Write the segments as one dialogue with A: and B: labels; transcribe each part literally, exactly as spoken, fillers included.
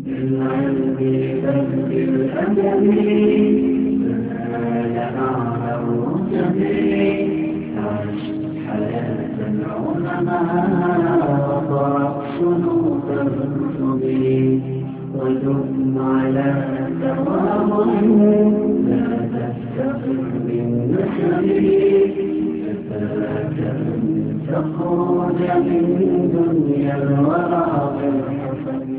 A: بالعلم بل بالأدب فنال أعلى الرتب عش حياة العلماء وقرأ صنوف الكتب ودم على تواضع لا تفتقر بالنسب كفاك أن تخرج من دنيا الورى بالحسب.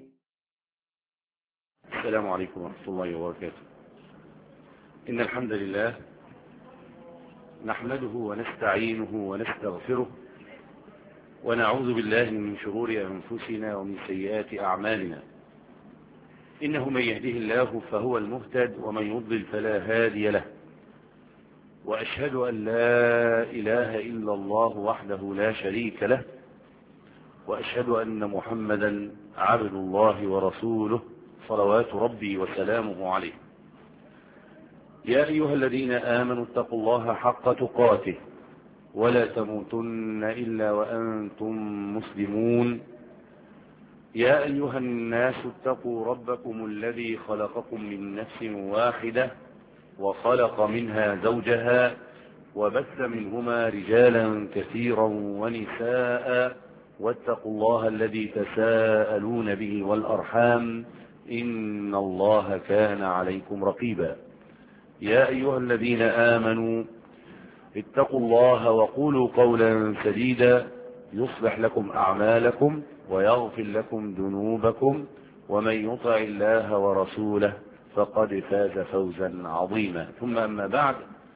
B: السلام عليكم ورحمة الله وبركاته. إن الحمد لله نحمده ونستعينه ونستغفره ونعوذ بالله من شرور أنفسنا ومن سيئات أعمالنا. إنه من يهده الله فهو المهتد ومن يضلل فلا هادي له، وأشهد أن لا إله إلا الله وحده لا شريك له، وأشهد أن محمدا عبد الله ورسوله صلوات ربي وسلامه عليه. يا أيها الذين آمنوا اتقوا الله حق تقاته ولا تموتن إلا وأنتم مسلمون. يا أيها الناس اتقوا ربكم الذي خلقكم من نفس واحدة وخلق منها زوجها وبث منهما رجالا كثيرا ونساء واتقوا الله الذي تساءلون به والأرحام إن الله كان عليكم رقيبا. يا أيها الذين آمنوا اتقوا الله وقولوا قولا سديدا يصلح لكم أعمالكم ويغفر لكم ذنوبكم ومن يطع الله ورسوله فقد فاز فوزا عظيما. ثم أما بعد،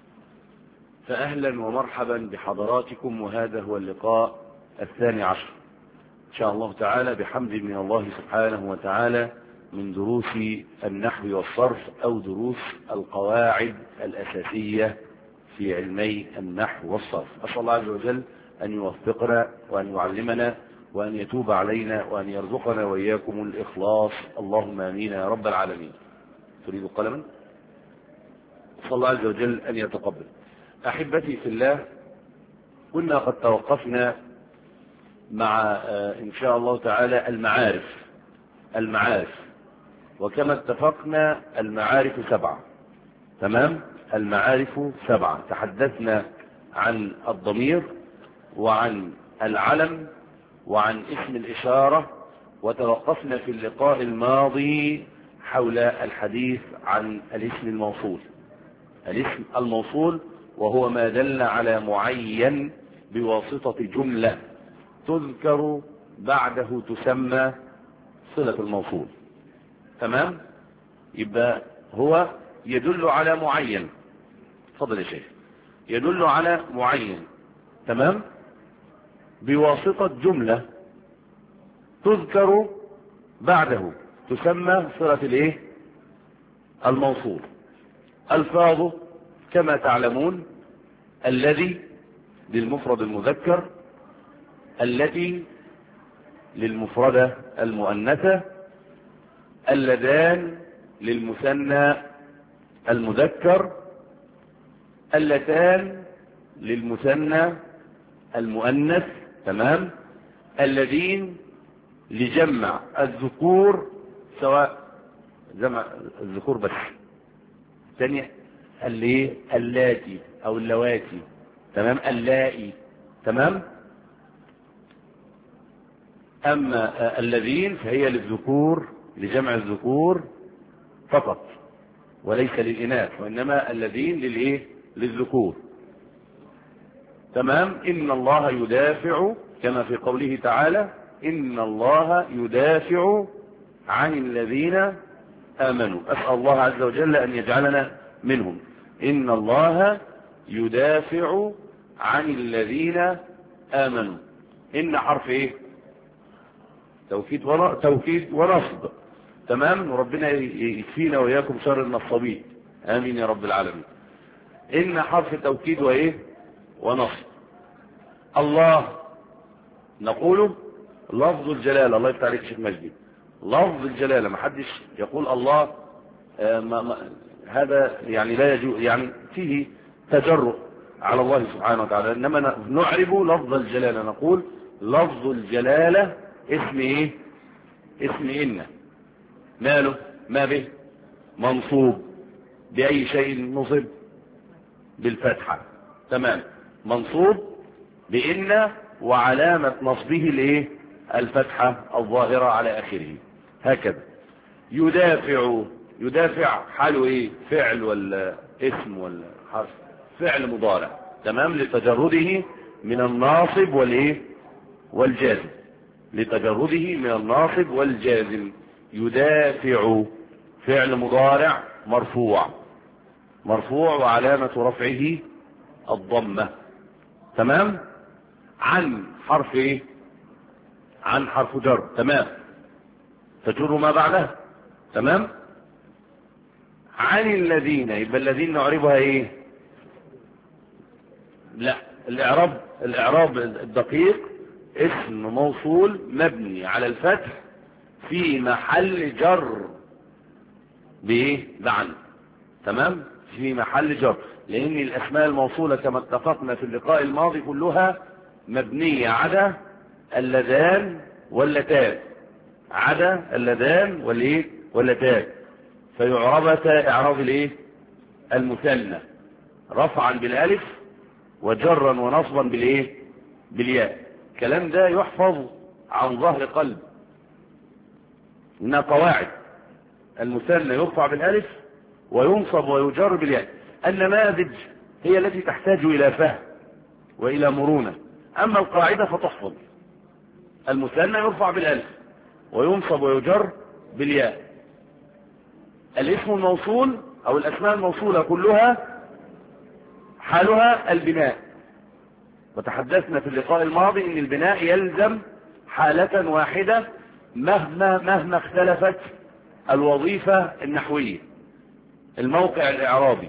B: فأهلا ومرحبا بحضراتكم، وهذا هو اللقاء الثاني عشر إن شاء الله تعالى بحمد من الله سبحانه وتعالى من دروس النحو والصرف أو دروس القواعد الأساسية في علمي النحو والصرف. أسأل الله عز وجل أن يوفقنا وأن يعلمنا وأن يتوب علينا وأن يرزقنا وإياكم الإخلاص، اللهم آمين يا رب العالمين. تريد قلما؟ أسأل الله عز وجل أن يتقبل. أحبتي في الله، كنا قد توقفنا مع إن شاء الله تعالى المعارف المعارف وكما اتفقنا المعارف سبعة. تمام؟ المعارف سبعة. تحدثنا عن الضمير وعن العلم وعن اسم الإشارة، وتوقفنا في اللقاء الماضي حول الحديث عن الاسم الموصول. الاسم الموصول وهو ما دل على معين بواسطة جملة تذكر بعده تسمى صلة الموصول. تمام؟ يبقى هو يدل على معين. تفضل يا شيخ. يدل على معين، تمام، بواسطة جملة تذكر بعده تسمى صلة الايه؟ الموصول. الفاظه كما تعلمون: الذي للمفرد المذكر، التي للمفردة المؤنثة، اللذان للمثنى المذكر، اللتان للمثنى المؤنث، تمام، الذين لجمع الذكور سواء جمع الذكور بس، ثانية اللي اللاتي او اللواتي، تمام، اللائي، تمام. اما الذين فهي للذكور لجمع الذكور فقط وليس للإناث، وإنما الذين للإيه؟ للذكور. تمام. إن الله يدافع كما في قوله تعالى: إن الله يدافع عن الذين آمنوا. أسأل الله عز وجل أن يجعلنا منهم. إن الله يدافع عن الذين آمنوا. إن حرف إيه؟ توكيد ون... توكيد ونصب. تمام. وربنا يكفينا وإياكم شر النصابين، آمين يا رب العالمين. إن حرف توكيد وإيه؟ ونصب. الله نقول لفظ الجلالة. الله يفتح عليك شيخ مجدي. لفظ الجلالة، ما حدش يقول الله آه ما ما هذا يعني لا يجوز، يعني فيه تجرؤ على الله سبحانه وتعالى. إنما نعرب لفظ الجلالة، نقول لفظ الجلالة اسم إيه؟ اسم إن. ماله؟ ما به منصوب بأي شيء نصب؟ بالفتحة. تمام، منصوب بإن وعلامة نصبه الايه؟ الفتحة الظاهرة على آخره. هكذا. يدافع، يدافع حاله ايه؟ فعل ولا اسم ولا حرف؟ فعل مضارع. تمام، لتجرده من الناصب والايه؟ والجازم. لتجرده من الناصب والجازم. يدافع فعل مضارع مرفوع، مرفوع وعلامة رفعه الضمة. تمام. عن حرف ايه؟ عن حرف جر. تمام، تجر ما بعدها. تمام. عن الذين، يبقى الذين نعربها ايه؟ لا، الاعراب، الاعراب الدقيق اسم موصول مبني على الفتح في محل جر بايه؟ بعن. تمام، في محل جر، لان الاسماء الموصولة كما اتفقنا في اللقاء الماضي كلها مبنية عدا اللذان واللتان، عدا اللذان والايه؟ واللتان، فيعربتا اعراب الايه؟ المثنى، رفعا بالالف وجرا ونصبا بالايه؟ بالياء. الكلام ده يحفظ عن ظهر قلب، انها قواعد. المثنى يرفع بالالف وينصب ويجر بالياء. النماذج هي التي تحتاج الى فهم والى مرونة، اما القاعدة فتحفظ. المثنى يرفع بالالف وينصب ويجر بالياء. الاسم الموصول او الاسماء الموصولة كلها حالها البناء، وتحدثنا في اللقاء الماضي ان البناء يلزم حالة واحدة مهما مهما اختلفت الوظيفة النحوية، الموقع الاعرابي،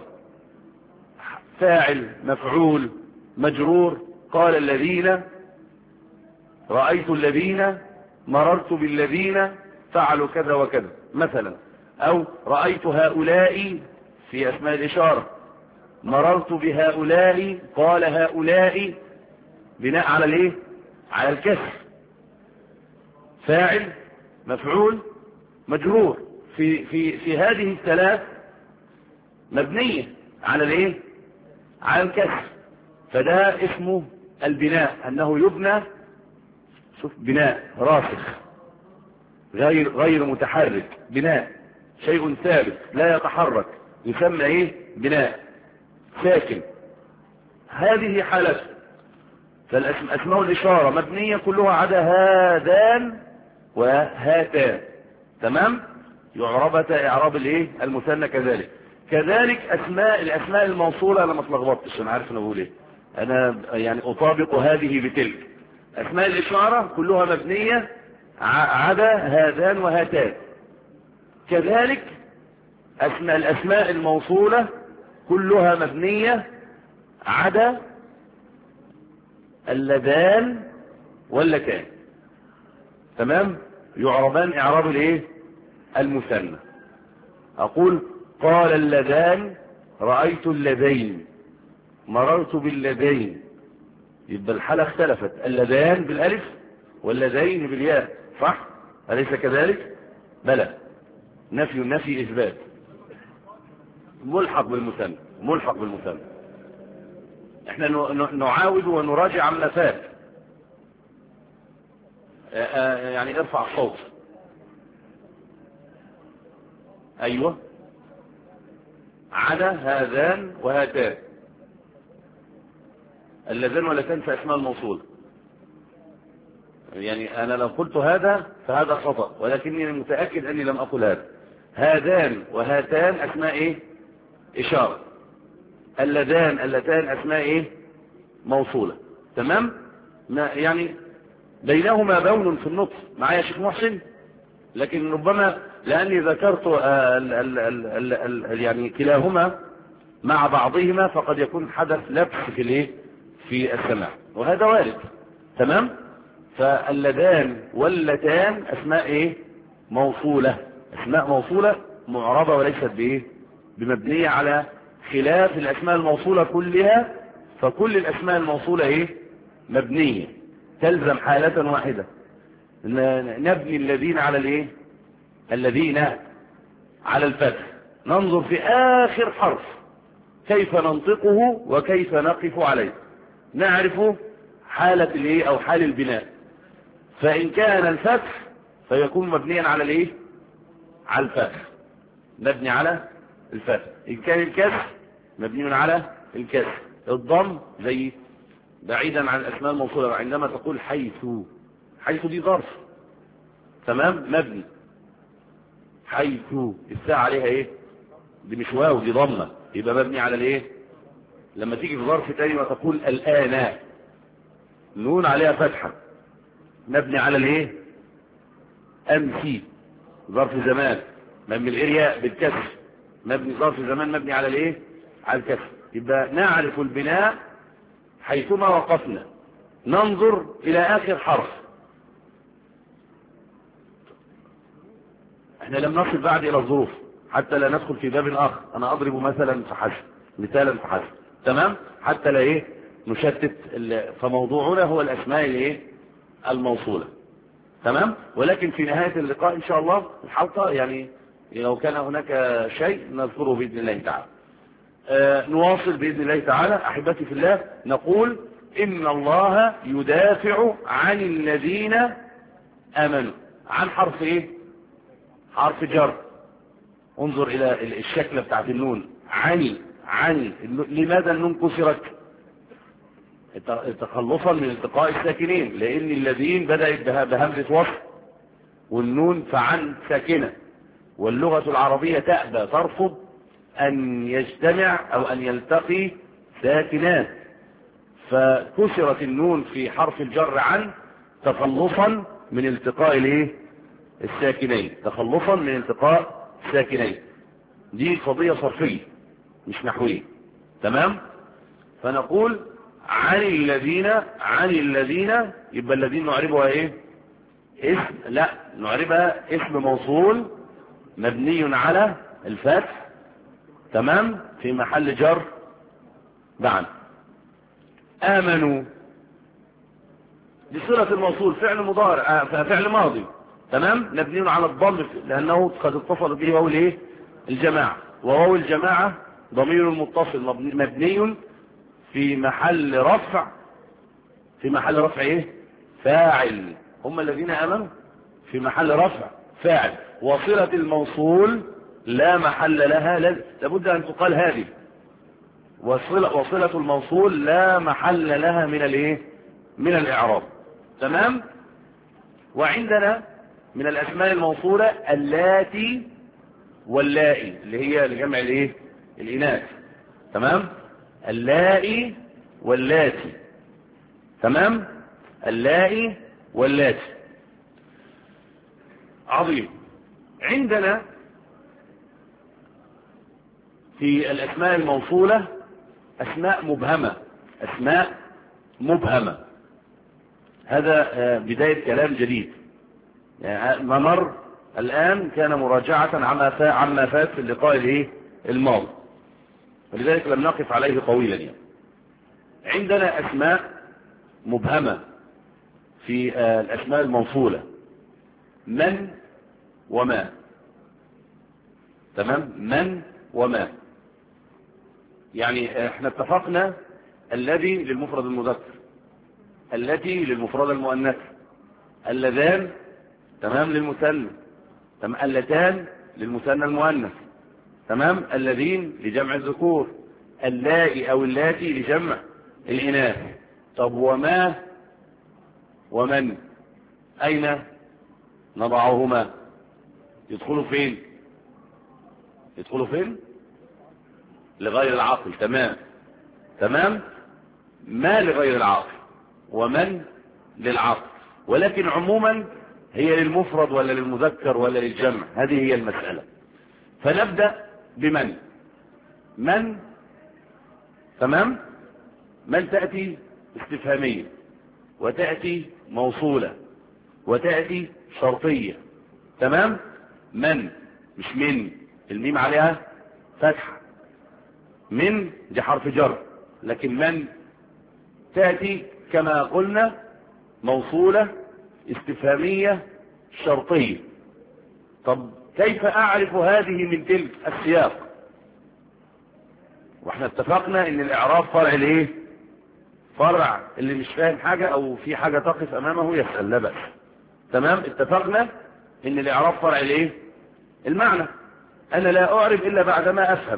B: فاعل، مفعول، مجرور. قال الذين، رأيت الذين، مررت بالذين فعلوا كذا وكذا مثلا، او رأيت هؤلاء في اسماء الاشارة، مررت بهؤلاء، قال هؤلاء، بناء على الايه؟ على الكسر. فاعل، مفعول، مجرور، في في في هذه الثلاث مبنية على الايه؟ على الكسر. فده اسمه البناء، انه يبنى، شوف، بناء راسخ غير غير متحرك، بناء شيء ثابت لا يتحرك، يسمى ايه؟ بناء ساكن. هذه حالته. فالاسماء الاشاره مبنيه كلها عدا هذان وهاتان. تمام، يعربتا اعراب الايه؟ المثنى. كذلك كذلك اسماء الاسماء الموصوله. انا ما اتلخبطتش، انا عارف انا بقول ايه، انا يعني اطابق هذه بتلك. اسماء الاشاره كلها مبنيه عدا هذان وهاتان. كذلك اسماء الاسماء الموصوله كلها مبنيه عدا اللذان واللتان. تمام، يعربان اعراب الايه؟ المثنى. اقول قال اللذان، رأيت اللذين، مررت باللذين. يبقى الحالة اختلفت، اللذان بالالف واللذين بالياء، صح؟ أليس كذلك؟ بلى، نفي النفي اثبات، ملحق بالمثنى، ملحق بالمثنى. احنا نعاود ونراجع عما فات. يعني ارفع الصوت. ايوه، عدا هذان وهاتان. اللذان واللتان في اسماء الموصول. يعني انا لو قلت هذا فهذا خطأ، ولكني متأكد اني لم اقل هذا. هذان وهاتان اسماء ايه؟ اشارة. اللذان اللتان اسماء ايه؟ موصولة. تمام، يعني بينهما بون في النطق. معايا يا شيخ محسن؟ لكن ربما لاني ذكرت ال ال ال ال ال يعني كلاهما مع بعضهما فقد يكون حدث لبس في الايه؟ في السماع، وهذا وارد. تمام، فاللذان واللتان اسماء ايه؟ موصولة. اسماء موصولة معربة وليست بايه؟ بمبنية، على خلاف الاسماء الموصولة كلها. فكل الاسماء الموصولة ايه؟ مبنية، تلزم حالة واحدة. نبني الذين على الايه؟ الذين على الفتح، ننظر في آخر حرف كيف ننطقه وكيف نقف عليه، نعرف حالة الايه او حال البناء. فإن كان الفتح فيكون مبنيا على الايه على الفتح، مبني على الفتح. إن كان الكسر مبني على الكسر. الضم زي بعيدا عن الأسماء الموصولة، عندما تقول حيث، حيث دي ظرف، تمام، مبني. حيث الساعة عليها ايه؟ دي مش واو، دي ضمة، يبقى مبني على الايه؟ لما تيجي في ظرف تاني وتقول الآن، نون عليها فتحة، مبني على الايه؟ أمسي، ظرف زمان، مبني الارياء بالكسر، مبني ظرف زمان مبني على الايه؟ على الكسر. يبقى نعرف البناء حيثما وقفنا، ننظر الى اخر حرف. احنا لم نصل بعد الى الظروف حتى لا ندخل في باب اخر، انا اضرب مثلا فحسب، مثالا فحسب، تمام، حتى لا ايه نشتت. فموضوعنا هو الاسماء الايه الموصولة، تمام. ولكن في نهاية اللقاء ان شاء الله الحلقة، يعني لو كان هناك شيء نذكره باذن الله تعالى. آه نواصل باذن الله تعالى. احبتي في الله، نقول ان الله يدافع عن الذين امنوا. عن حرف ايه؟ حرف جر. انظر الى الشكل بتاعت النون، عني عني. لماذا النون كسرت؟ تخلصا من التقاء الساكنين، لان الذين بدأت بهمزة وصل، والنون فعن ساكنة، واللغة العربية تأبى ترفض ان يجتمع او ان يلتقي ساكنات، فكسرت النون في حرف الجر عن تخلصا من التقاء الايه الساكنين، تخلصا من التقاء الساكنين. دي قضية صرفية مش نحوية، تمام. فنقول عن الذين، عن الذين، يبقى الذين نعربها ايه؟ اسم، لا نعربها اسم موصول مبني على الفتح، تمام، في محل جر بعد. آمنوا دي صلة الموصول، فعل مضارع، فعل ماضي، تمام، مبني على الضم لأنه قد اتصل به واو الايه الجماعة، وواو الجماعة ضمير متصل مبني في محل رفع، في محل رفع ايه؟ فاعل. هم الذين آمنوا في محل رفع فاعل. وصلة الموصول لا محل لها، لابد ان تقال هذه وصلة, وصلة الموصول لا محل لها من الايه من الاعراب، تمام. وعندنا من الاسماء الموصولة اللاتي واللائي، اللي هي لجمع الايه الاناث، تمام. اللائي واللاتي، تمام، اللائي واللاتي. عظيم. عندنا في الاسماء الموصولة اسماء مبهمة، اسماء مبهمة. هذا بداية كلام جديد، يعني ما مر الان كان مراجعة عما عما فات في اللقاء الايه الماضي، ولذلك لم نقف عليه طويلا. يعني عندنا اسماء مبهمة في الاسماء الموصولة، من وما، تمام، من وما. يعني احنا اتفقنا الذي للمفرد المذكر، التي للمفرد المؤنث، اللذان تمام للمثنى، تمام، اللتان للمثنى المؤنث، تمام، الذين لجمع الذكور، اللائي او اللاتي لجمع الاناث. طب وما ومن اين نضعهما؟ يدخلوا فين؟ يدخلوا فين؟ لغير العاقل، تمام، تمام. ما لغير العاقل ومن للعاقل، ولكن عموما هي للمفرد ولا للمذكر ولا للجمع، هذه هي المسألة. فنبدأ بمن. من، تمام، من تأتي استفهامية، وتأتي موصولة، وتأتي شرطية، تمام. من مش من، الميم عليها فتحة، من دي حرف جر، لكن من تأتي كما قلنا موصولة استفهامية شرطية، طب كيف أعرف هذه من تلك؟ السياق. واحنا اتفقنا ان الاعراب فرع الايه؟ فرع اللي مش فاهم حاجة او في حاجة تقف امامه يسأل، لا بأس. تمام، اتفقنا ان الاعراب فرع الايه؟ المعنى. انا لا اعرب الا بعدما افهم.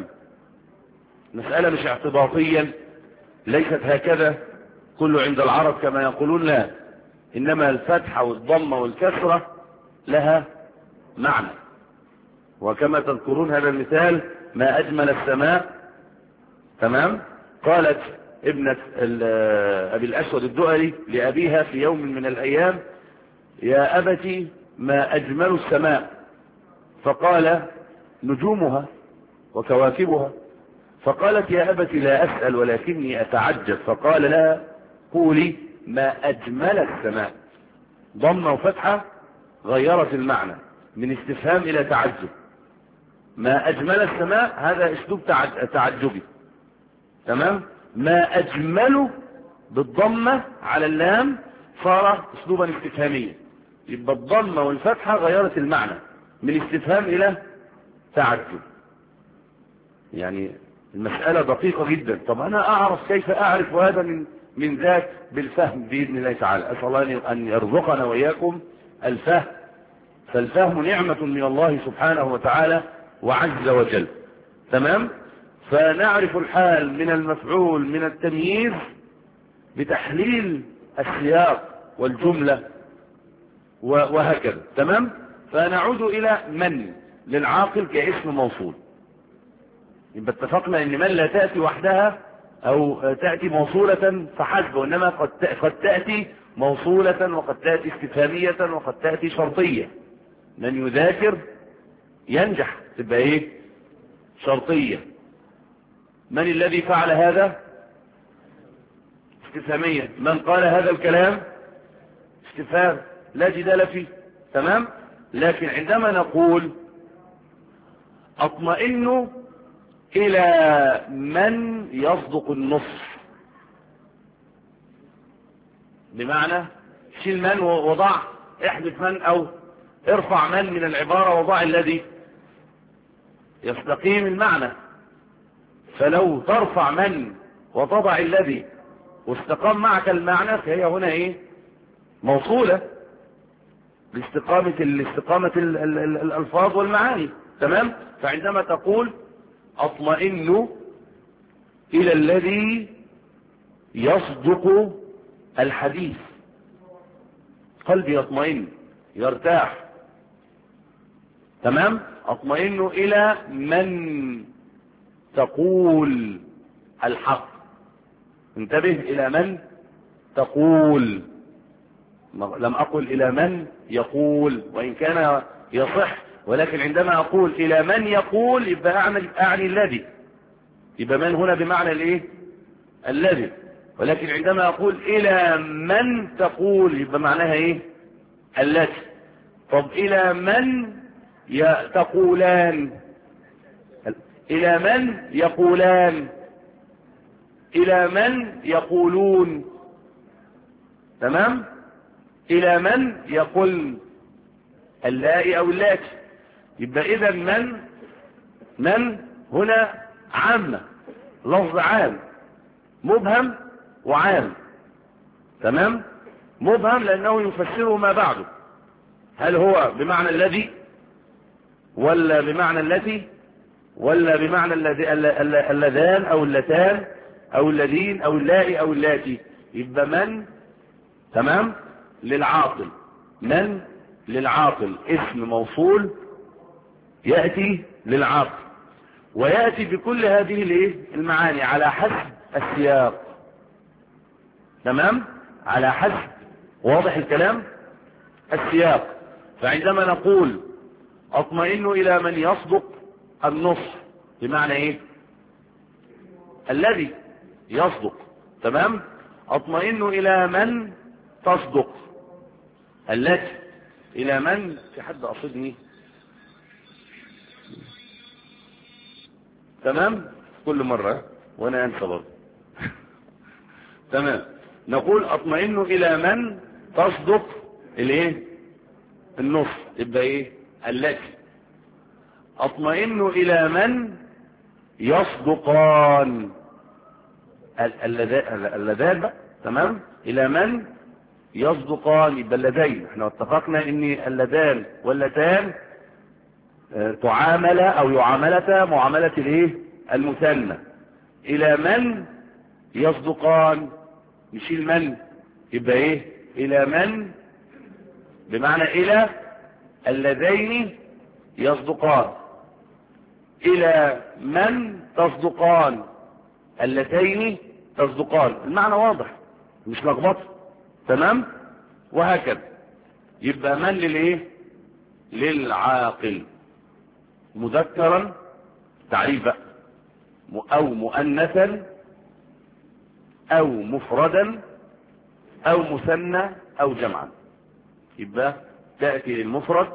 B: مسألة مش اعتباطيا، ليست هكذا كله عند العرب كما يقولون، لا، انما الفتحة والضمة والكسرة لها معنى. وكما تذكرون هذا المثال: ما اجمل السماء. تمام. قالت ابنة ابي الاسود الدؤلي لابيها في يوم من الايام: يا ابتي ما اجمل السماء؟ فقال: نجومها وكواكبها. فقالت: يا ابتي لا اسأل ولكني اتعجب. فقال لها: قولي ما اجمل السماء. ضمة وفتحة غيرت المعنى من استفهام الى تعجب. ما اجمل السماء هذا اسلوب تعجبي. تمام. ما اجمله بالضمة على اللام صار اسلوبا استفهاميا. يبقى الضمة والفتحة غيرت المعنى من استفهام الى تعجب. يعني المسألة دقيقة جدا. طب انا اعرف كيف اعرف هذا من من ذاك؟ بالفهم باذن الله تعالى. اسال الله ان يرزقنا واياكم الفهم، فالفهم نعمة من الله سبحانه وتعالى وعز وجل. تمام. فنعرف الحال من المفعول من التمييز بتحليل السياق والجملة وهكذا. تمام. فنعود الى من للعاقل كاسم موصول. يبقى اتفقنا ان من لا تأتي وحدها او تأتي موصولة فحسب، وانما قد قد تأتي موصولة وقد تأتي استفهامية وقد تأتي شرطية. من يذاكر ينجح تبقى ايه؟ شرطية. من الذي فعل هذا؟ استفهامية. من قال هذا الكلام؟ استفهام لا جدال فيه. تمام. لكن عندما نقول اطمئن الى من يصدق النص، بمعنى شيل من وضع، احذف من او ارفع من من العبارة وضع الذي، يستقيم المعنى. فلو ترفع من وتضع الذي واستقام معك المعنى فهي هنا ايه؟ موصولة لاستقامة الاستقامة الالفاظ والمعاني. تمام. فعندما تقول اطمئن الى الذي يصدق الحديث، قلبي يطمئن يرتاح. تمام. اطمئن الى من تقول الحق. انتبه، الى من تقول، لم اقل الى من يقول، وان كان يصح، ولكن عندما اقول الى من يقول يبقى اعني, أعني الذي، يبقى من هنا بمعنى الايه؟ الذي. ولكن عندما اقول الى من تقول يبقى معناها ايه؟ التي. طب الى من تقولان؟ الى من يقولان؟ الى من يقولون؟ تمام. الى من يقول اللائي او اللاتي. يبقى اذا من من هنا عامة، لفظ عام مبهم وعام. تمام. مبهم لانه يفسره ما بعده، هل هو بمعنى الذي ولا بمعنى التي ولا بمعنى اللذان او اللتان او الذين او اللائي او اللاتي. يبقى من تمام للعاقل، من للعاقل اسم موصول يأتي للعاقل، ويأتي بكل هذه الايه؟ المعاني على حسب السياق. تمام. على حسب، واضح الكلام؟ السياق. فعندما نقول اطمئن الى من يصدق النص بمعنى ايه؟ الذي يصدق. تمام. اطمئن الى من تصدق التي. الى من، في حد قصدني؟ تمام. كل مرة وانا انسى برضه. تمام. نقول اطمئن الى من تصدق الايه؟ النص. يبقى ايه؟ التي. اطمئن الى من يصدقان، اللذان بقى، تمام، الى من يصدقان، يبقى اللذين. احنا اتفقنا ان اللذان واللتان تعامل او يعاملتا معاملة الايه المثنى. الى من يصدقان، نشيل من، يبقى ايه الى من بمعنى الى اللذين يصدقان، الى من تصدقان اللتين تصدقان. المعنى واضح مش لخبطه، تمام، وهكذا. يبقى من للايه للعاقل، مذكرا تعريف بقى، او مؤنثا او مفردا او مثنى او جمعا. يبقى تأتي للمفرد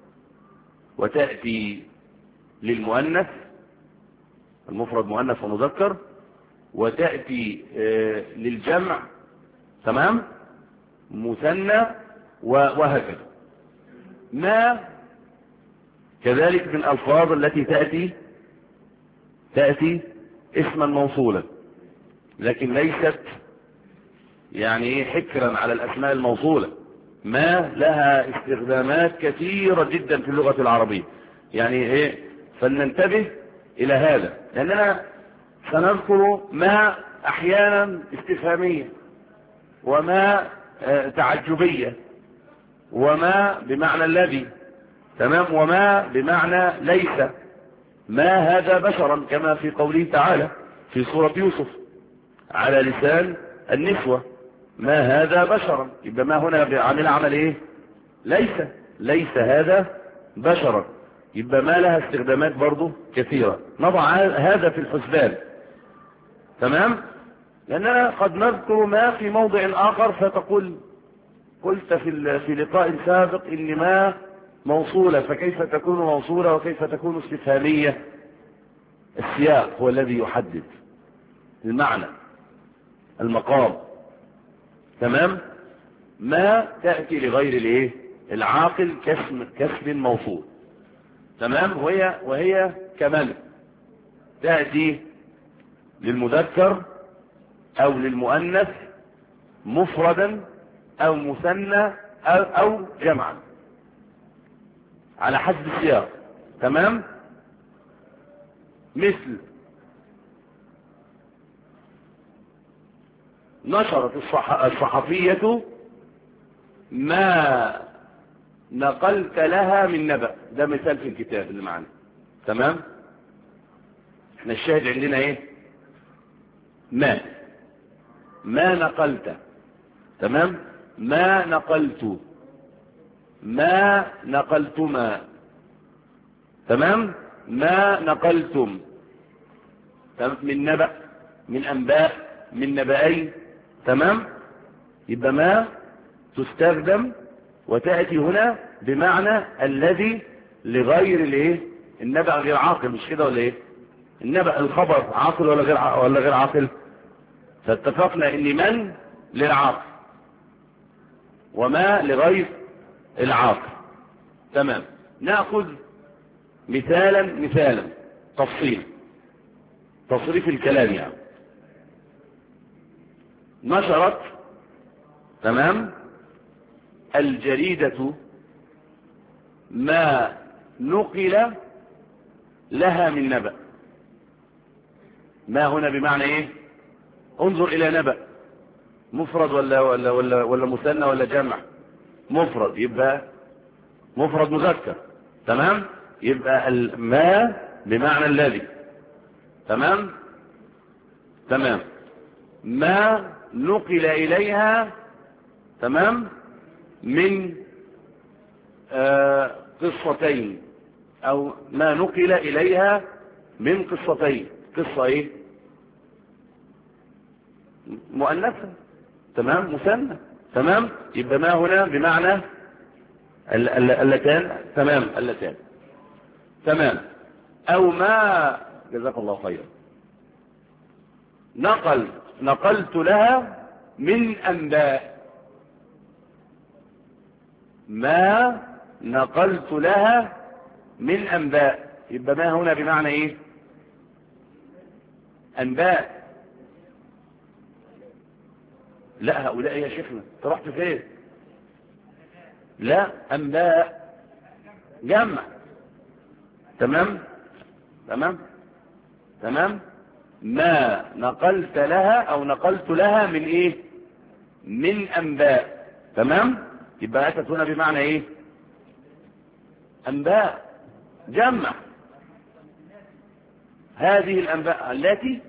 B: وتأتي للمؤنث، المفرد مؤنث ومذكر، وتأتي آه للجمع، تمام، مثنى، وهكذا. ما كذلك من الألفاظ التي تأتي تأتي اسما موصولا، لكن ليست يعني حكرا على الأسماء الموصولة. ما لها استخدامات كثيرة جدا في اللغة العربية، يعني ايه، فلننتبه الى هذا، لاننا سنذكر ما احيانا استفهامية، وما اه تعجبية، وما بمعنى الذي، تمام، وما بمعنى ليس. ما هذا بشرا، كما في قوله تعالى في سورة يوسف على لسان النسوة، ما هذا بشرا. يبقى ما هنا عامل عمل ايه، ليس، ليس هذا بشرا. يبقى ما لها استخدامات برضو كثيرة، نضع هذا في الحسبان، تمام، لأننا قد نذكر ما في موضع آخر فتقول قلت في في لقاء سابق إن ما موصولة، فكيف تكون موصولة وكيف تكون استفهامية؟ السياق هو الذي يحدد المعنى، المقام، تمام. ما تأتي لغير الايه العاقل كاسم كاسم موصول، تمام، وهي وهي كمن تأتي للمذكر او للمؤنث مفردا او مثنى او, أو جمعا على حسب السياق، تمام. مثل نشرت الصحفية ما نقلت لها من نبأ، ده مثال في الكتاب اللي معنا، تمام. احنا الشاهد عندنا ايه، ما ما نقلت، تمام، ما نقلت، ما نقلتما، تمام، ما نقلتم من نبأ، من أنباء، من نبأين، تمام. يبقى ما تستخدم وتأتي هنا بمعنى الذي لغير الايه النبأ غير عاقل، مش كده ولا ايه؟ النبأ الخبر عاقل ولا غير ولا غير عاقل؟ فاتفقنا ان من للعاقل وما لغير العاقل، تمام. نأخذ مثالا مثالا تفصيل تصريف الكلام يعني. نشرت، تمام، الجريدة ما نقل لها من نبأ. ما هنا بمعنى ايه؟ انظر الى نبأ، مفرد ولا ولا ولا ولا مثنى ولا جمع؟ مفرد، يبقى مفرد مذكر، تمام. يبقى ما بمعنى الذي، تمام تمام. ما نقل اليها، تمام، من آه قصتين، او ما نقل اليها من قصتين. قصة ايه؟ مؤنثة، تمام، مثنى، تمام. يبقى ما هنا بمعنى اللتان، تمام، اللتان، تمام. او ما، جزاك الله خيرا، نقل نقلت لها من انباء. ما نقلت لها من انباء، يبقى ما هنا بمعنى ايه؟ انباء. لا هؤلاء يا شيخنا انت رحت فين؟ لا انباء جمع. تمام تمام تمام. ما نقلت لها او نقلت لها من ايه؟ من انباء. تمام. يبقى اتت هنا بمعنى ايه؟ انباء جمع. هذه الانباء التي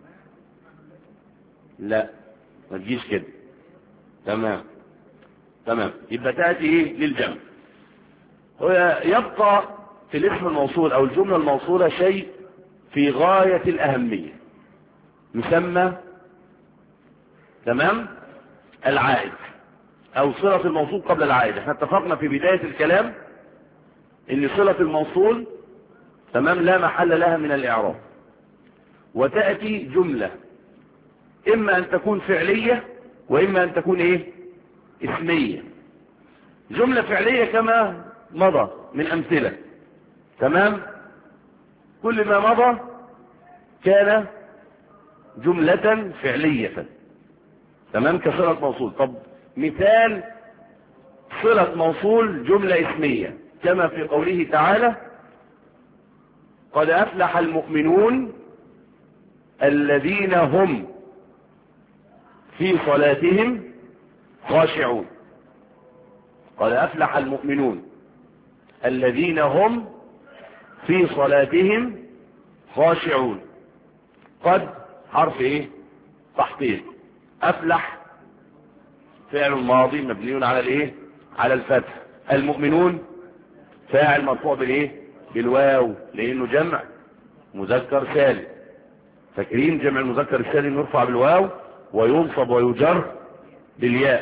B: لا ما تجيش كده. تمام تمام. يبقى تاتي ايه؟ للجمع. يبقى في الاسم الموصول او الجمله الموصوله شيء في غايه الاهميه يسمى تمام العائد او صله الموصول قبل العائد. احنا اتفقنا في بدايه الكلام ان صله الموصول تمام لا محل لها من الاعراب، وتاتي جمله اما ان تكون فعليه واما ان تكون ايه؟ اسميه. جمله فعليه كما مضى من امثله. تمام. كل ما مضى كان جمله فعليه. تمام كصله موصول. طب مثال صله موصول جمله اسميه كما في قوله تعالى قد افلح المؤمنون الذين هم في صلاتهم خاشعون. قد افلح المؤمنون الذين هم في صلاتهم خاشعون. قد حرف ايه؟ تحقيق. افلح فعل ماضي مبني على الايه؟ على الفتح. المؤمنون فاعل مرفوع بالايه؟ بالواو لانه جمع مذكر سالم. فاكرين جمع المذكر السالم يرفع بالواو وينصب ويجر بالياء.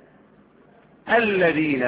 B: الذين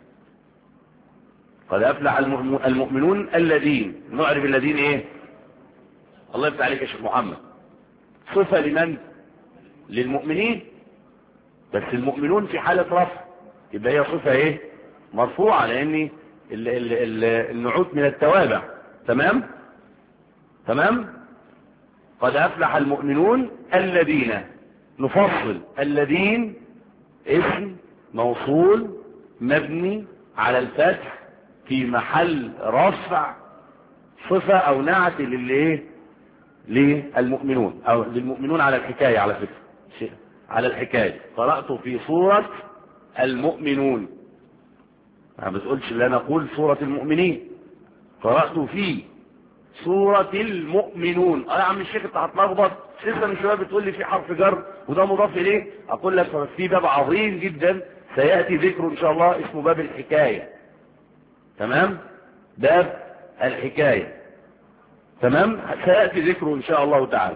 B: قد افلح المؤمنون الذين نعرف الذين ايه؟ الله يفتح عليك يا شيخ محمد. صفه لمن؟ للمؤمنين. بس المؤمنون في حاله رفع يبقى هي صفه ايه؟ مرفوعه لان النعوت من التوابع. تمام تمام. قد افلح المؤمنون الذين نفصل الذين اسم موصول مبني على الفتح في محل رفع صفة او نعت للايه؟ للمؤمنون او للمؤمنون على الحكاية. على فكرة على الحكاية قرأت في سورة المؤمنون. ما بتقولش لا نقول سورة المؤمنين. قرأت في سورة المؤمنون. اه يا عم الشيخ انت هتلخبط. لسه من شويه بتقول لي في حرف جر وده مضاف اليه. اقول لك في باب عظيم جدا سياتي ذكره ان شاء الله اسمه باب الحكايه. تمام. باب الحكايه. تمام. سياتي ذكره ان شاء الله تعالى.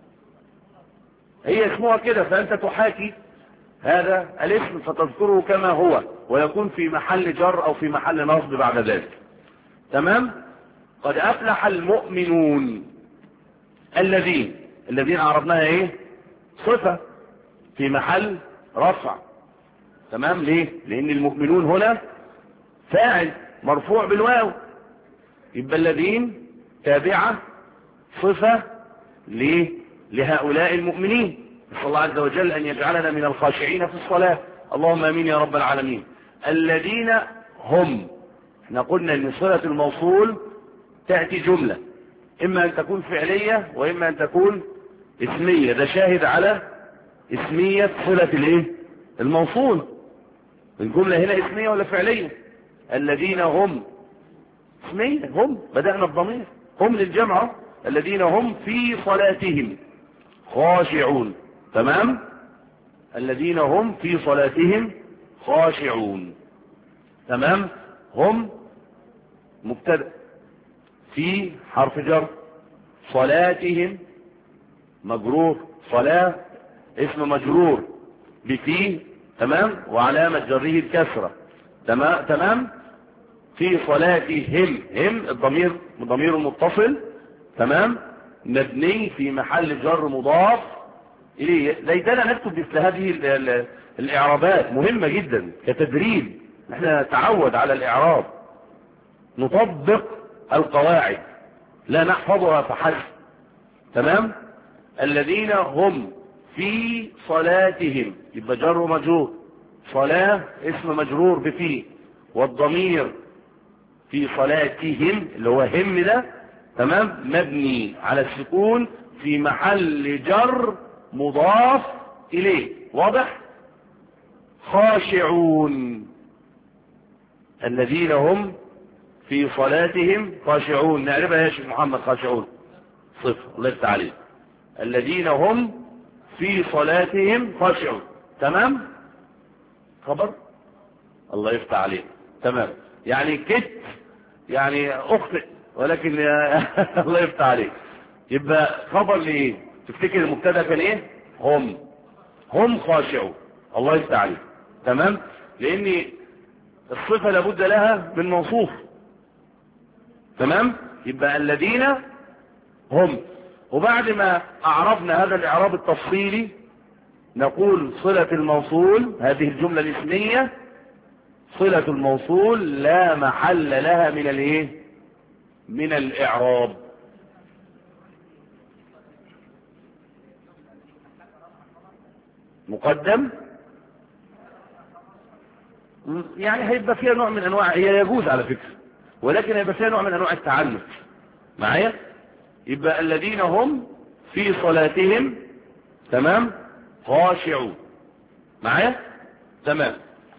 B: هي اسمها كده فانت تحاكي هذا الاسم فتذكره كما هو ويكون في محل جر او في محل نصب بعد ذلك. تمام. قد افلح المؤمنون الذين الذين عرفناها ايه؟ صفة في محل رفع. تمام. ليه؟ لان المؤمنون هنا فاعل مرفوع بالواو يبقى الذين تابعة صفة ليه؟ لهؤلاء المؤمنين. نسأل الله عز وجل ان يجعلنا من الخاشعين في الصلاة. اللهم امين يا رب العالمين. الذين هم احنا قلنا ان صلة الموصول تأتي جملة اما ان تكون فعلية واما ان تكون اسمية. ده شاهد على اسمية صلة الايه؟ الموصول. الجملة هنا اسمية ولا فعلية؟ الذين هم اسمية. هم بدأنا الضمير هم للجمع. الذين هم في صلاتهم خاشعون. تمام. الذين هم في صلاتهم خاشعون. تمام. هم مبتدأ في حرف جر. صلاتهم مجرور. صلاة اسم مجرور بفي. تمام. وعلامة جره الكسرة. تمام تمام. في صلاتهم هم الضمير ضمير متصل. تمام. مبني في محل جر مضاف اليه. ليتنا نكتب مثل هذه الاعرابات مهمة جدا كتدريب. احنا نتعود على الاعراب نطبق القواعد. لا نحفظها فحسب. تمام. الذين هم في صلاتهم، يبقى جر ومجرور، صلاة اسم مجرور بفي، والضمير في صلاتهم اللي هو هم ده، تمام، مبني على السكون في محل جر مضاف إليه. واضح؟ خاشعون، الذين هم في صلاتهم خاشعون، نعرفها يا شيخ محمد. خاشعون صفر، الله يفتح عليك. الذين هم في صلاتهم خاشعون، تمام. خبر، الله يفتح عليك، تمام. يعني كت يعني اخطئ، ولكن الله يفتح عليك. يبقى خبر لايه؟ تفتكر المبتدا كان ايه؟ هم هم خاشعون، الله يفتح عليك، تمام. لان الصفه لابد لها من موصوف، تمام. يبقى الذين هم، وبعد ما اعرفنا هذا الاعراب التفصيلي نقول صلة الموصول، هذه الجملة الاسمية صلة الموصول لا محل لها من الايه؟ من الاعراب. مقدم يعني هيبقى فيها نوع من انواع، هي يجوز على فكرة، ولكن هيبقى فيها نوع من انواع التعنت معايا. يبقى الذين هم في صلاتهم، تمام، خاشعون، معايا، تمام.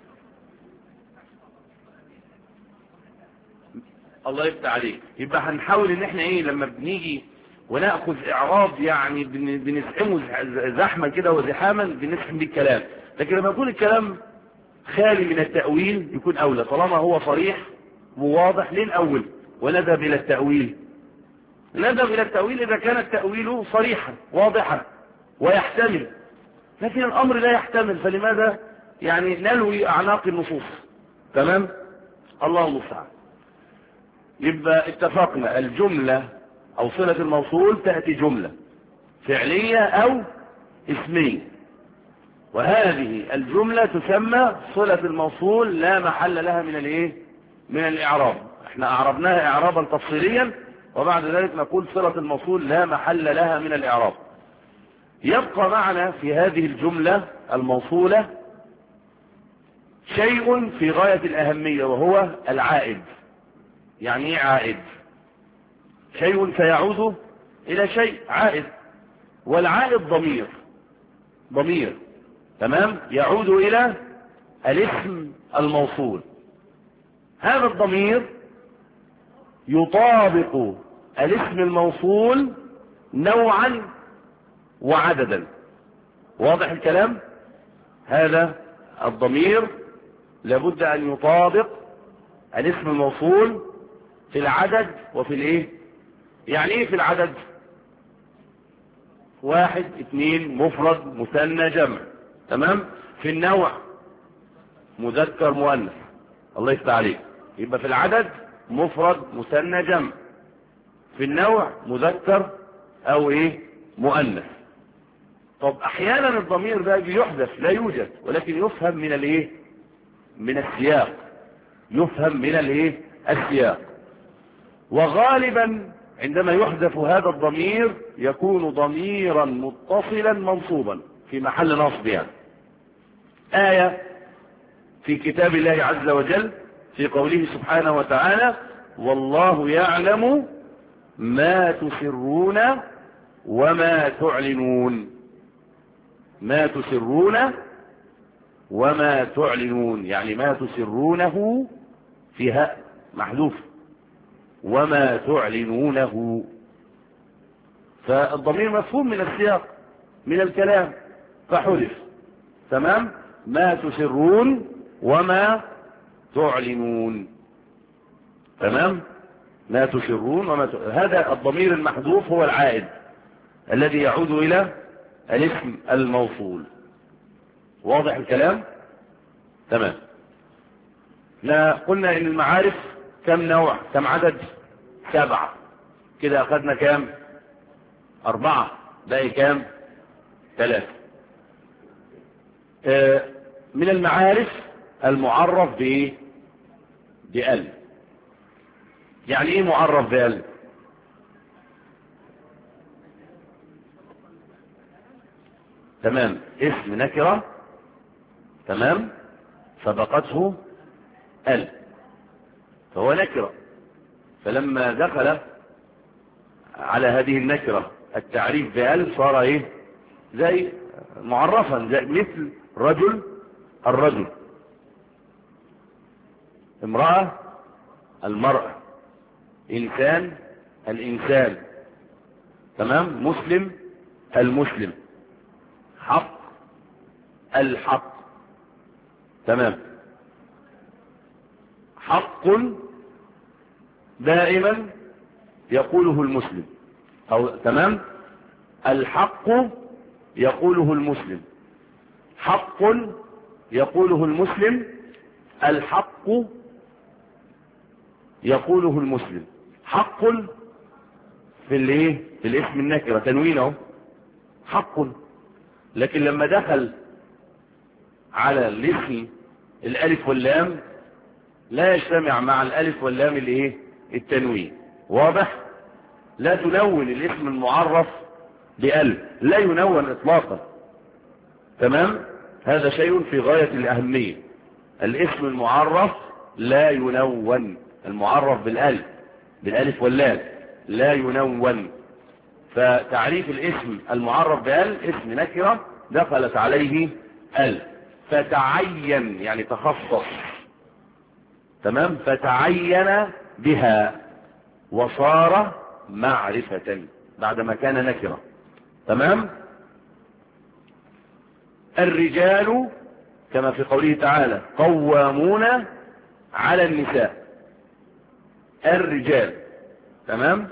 B: الله يفتح عليك. يبقى هنحاول ان احنا ايه لما بنيجي وناخذ اعراب يعني بنزحمه زحمه كده وزحاما بنزحم بيه الكلام، لكن لما يكون الكلام خالي من التأويل يكون اولى. طالما هو صريح وواضح ليه الاول ونذهب الى التأويل؟ نذهب الى التأويل اذا كان التأويل صريحا واضحا ويحتمل، لكن الامر لا يحتمل، فلماذا يعني نلوي اعناق النصوص؟ تمام. الله المستعان. يبقى اتفقنا الجملة او صلة الموصول تأتي جملة فعلية او اسمية، وهذه الجملة تسمى صلة الموصول لا محل لها من الايه؟ من الاعراب. احنا اعربناها اعرابا تفصيليا، وبعد ذلك نقول صلة الموصول لا محل لها من الاعراب. يبقى معنا في هذه الجملة الموصولة شيء في غاية الأهمية، وهو العائد. يعني ايه عائد؟ شيء سيعود إلى شيء، عائد. والعائد ضمير، ضمير، تمام، يعود إلى الاسم الموصول. هذا الضمير يطابق الاسم الموصول نوعا وعددا. واضح الكلام؟ هذا الضمير لابد ان يطابق الاسم الموصول في العدد وفي الايه؟ يعني ايه في العدد؟ واحد، اثنين، مفرد، مثنى، جمع، تمام. في النوع مذكر، مؤنث، الله يفتح عليك. يبقى في العدد مفرد، مثنى، جمع. في النوع مذكر او ايه؟ مؤنث. طب احيانا الضمير ده يحذف، لا يوجد، ولكن يفهم من الايه؟ من السياق، يفهم من الايه؟ السياق. وغالبا عندما يحذف هذا الضمير يكون ضميرا متصلا منصوبا في محل نصب. يعني آية في كتاب الله عز وجل في قوله سبحانه وتعالى: والله يعلم ما تسرون وما تعلنون. ما تسرون وما تعلنون، يعني ما تسرونه فيها محذوف، وما تعلنونه. فالضمير مفهوم من السياق من الكلام فحذف، تمام. ما تسرون وما تعلنون، تمام. ما تسرون وما ت... هذا الضمير المحذوف هو العائد الذي يعود الى الاسم الموصول. واضح الكلام؟ تمام. لا قلنا ان المعارف كم نوع، كم عدد؟ سبعة. كده اخذنا كام؟ اربعة، باقي كام؟ ثلاثة. آه من المعارف المعرف بايه؟ بال. يعني ايه معرف بال؟ تمام، اسم نكرة، تمام، سبقته ال، فهو نكرة. فلما دخل على هذه النكرة التعريف بال صار ايه؟ زي معرفا، زي مثل رجل الرجل، امرأة المرأة، انسان الانسان، تمام، مسلم المسلم، حق الحق، تمام. حق دائما يقوله المسلم، أو تمام، الحق يقوله المسلم، حق يقوله المسلم، الحق يقوله المسلم. حق في الايه؟ في الاسم النكره تنوينه حق، لكن لما دخل على الاسم الالف واللام لا يجتمع مع الالف واللام الايه؟ التنوين. واضح؟ لا تنون الاسم المعرف بألف، لا ينون اطلاقا، تمام. هذا شيء في غاية الأهمية. الاسم المعرف لا ينون، المعرف بالألف بالألف واللام لا ينون. فتعريف الاسم المعرف بألف اسم نكرة دخلت عليه ألف، فتعين يعني تخصص، تمام، فتعين بها وصار معرفة بعدما كان نكرة، تمام. الرجال كما في قوله تعالى قوامون على النساء، الرجال، تمام،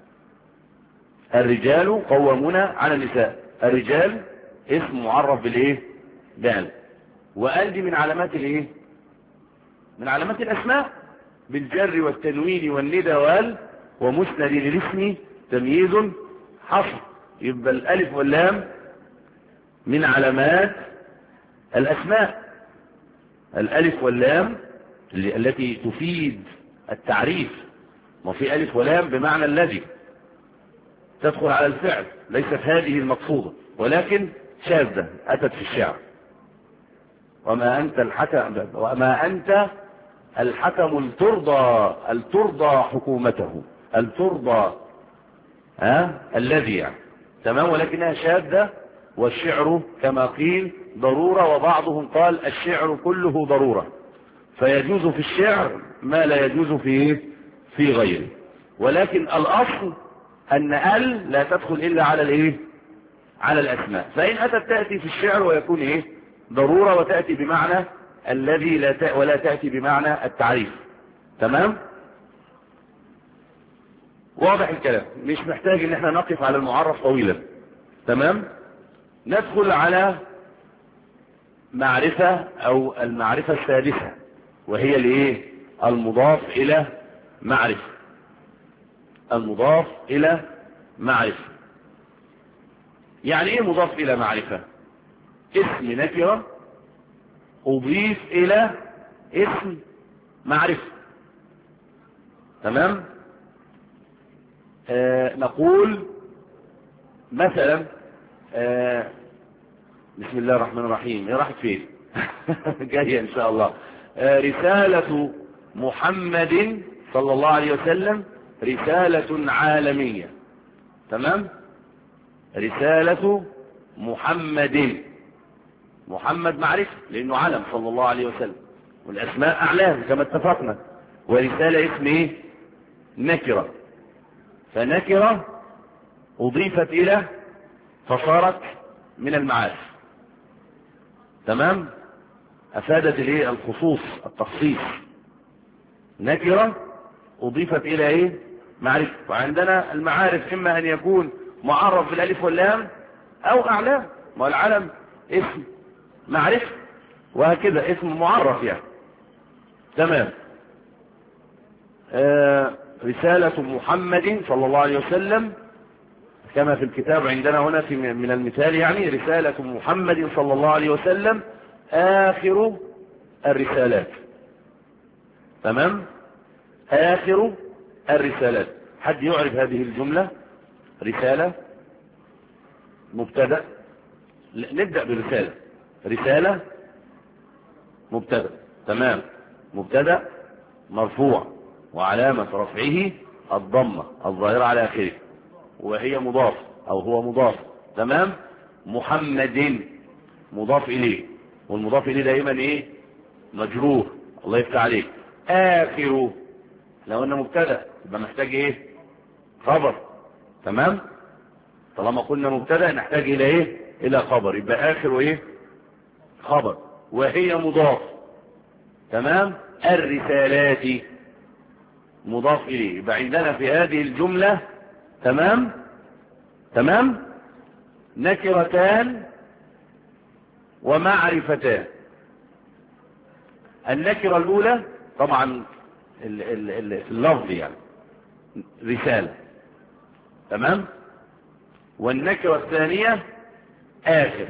B: الرجال قوامون على النساء، الرجال اسم معرف بالايه؟ بال، وقال دي من علامات الايه؟ من علامات الاسماء، بالجر والتنوين والندى وال، ومسند للاسم تمييز حصر. يبقى الالف واللام من علامات الاسماء، الالف واللام التي تفيد التعريف. ما في الف ولام بمعنى الذي تدخل على الفعل، ليست هذه المقصودة ولكن شاذة اتت في الشعر. وما انت الحكم، وما انت الحكم الترضى، الترضى حكومته، الترضى ها الذي يعني، تمام، ولكنها شاذة. والشعر كما قيل ضرورة، وبعضهم قال الشعر كله ضرورة، فيجوز في الشعر ما لا يجوز في في غيره. ولكن الأصل أن ال لا تدخل إلا على الإيه؟ على الأسماء. فإن أتت تأتي في الشعر ويكون إيه؟ ضرورة، وتأتي بمعنى الذي لا ت... ولا تأتي بمعنى التعريف، تمام. واضح الكلام، مش محتاج ان احنا نقف على المعرف طويلا، تمام. ندخل على معرفة او المعرفة السادسة، وهي الايه؟ المضاف الى معرفة، المضاف الى معرفة. يعني ايه مضاف الى معرفة؟ اسم نكرة اضيف الى اسم معرفة، تمام. آه نقول مثلا آه بسم الله الرحمن الرحيم، يا راحت فين؟ جاية ان شاء الله. آه رسالة محمد صلى الله عليه وسلم رسالة عالمية، تمام. رسالة محمد، محمد معرفة لانه علم صلى الله عليه وسلم، والاسماء اعلام كما اتفقنا، ورسالة اسم ايه؟ نكرة، فنكرة اضيفت الى فصارت من المعارف، تمام. افادت الايه؟ الخصوص، التخصيص. نكرة اضيفت الى ايه؟ معرفة. وعندنا المعارف اما ان يكون معرف بالالف واللام او اعلام، ما العلم اسم معرفة، وهكذا اسم معرف يعني، تمام. آه رسالة محمد صلى الله عليه وسلم كما في الكتاب عندنا هنا في من المثال، يعني رسالة محمد صلى الله عليه وسلم آخر الرسالات، تمام، آخر الرسالات. حد يعرف هذه الجملة؟ رسالة مبتدأ نبدأ برسالة. رسالة مبتدأ، تمام، مبتدأ مرفوع وعلامة رفعه الضمة الظاهرة على آخره وهي مضاف أو هو مضاف، تمام. محمد مضاف إليه، والمضاف إليه دائما إيه؟ مجرور. الله يفتح عليك. آخره لو أنه مبتدأ يبقى محتاج إيه؟ خبر، تمام. طالما قلنا مبتدأ نحتاج إلى إيه؟ إلى خبر، يبقى آخره إيه؟ خبر، وهي مضاف، تمام. الرسالات مضاف إليه، يبقى عندنا في هذه الجملة، تمام تمام، نكرتان ومعرفتان. النكرة الأولى طبعا في اللفظ يعني رسالة، تمام. والنكرة الثانية آخر.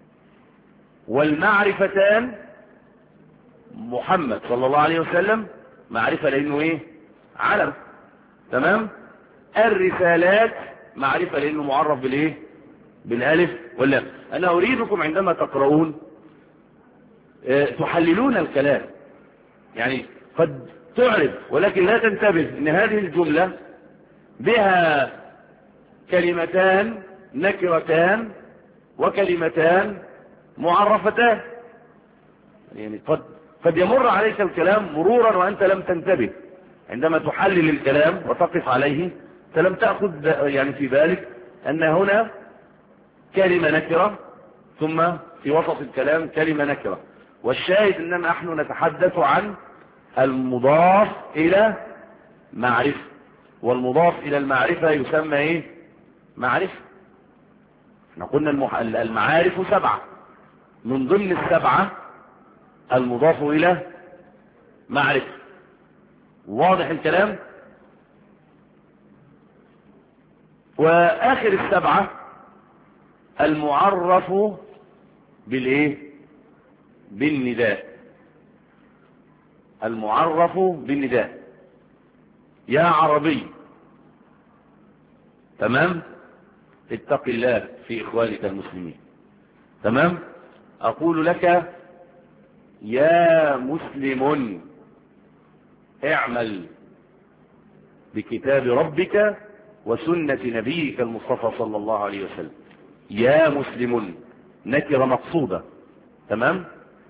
B: والمعرفتان محمد صلى الله عليه وسلم معرفة لأنه إيه؟ علم، تمام. الرسالات معرفة لأنه معرف بالإيه؟ بالالف واللام. انا اريدكم عندما تقرؤون اه تحللون الكلام، يعني قد تعرف ولكن لا تنتبه ان هذه الجملة بها كلمتان نكرتان وكلمتان معرفتان، يعني قد قد يمر عليك الكلام مرورا وانت لم تنتبه. عندما تحلل الكلام وتقف عليه فلم تأخذ يعني في بالك ان هنا كلمة نكرة ثم في وسط الكلام كلمة نكرة. والشاهد اننا نحن نتحدث عن المضاف الى معرفة، والمضاف الى المعرفة يسمى ايه؟ معرفة. احنا قلنا المح... المعارف سبعة، من ضمن السبعة المضاف الى معرفة. واضح الكلام؟ واخر السبعة المعرف بالايه؟ بالنداء. المعرف بالنداء، يا عربي، تمام، اتق الله في اخوانك المسلمين، تمام. اقول لك يا مسلم اعمل بكتاب ربك وسنة نبيك المصطفى صلى الله عليه وسلم. يا مسلم نكرة مقصودة، تمام.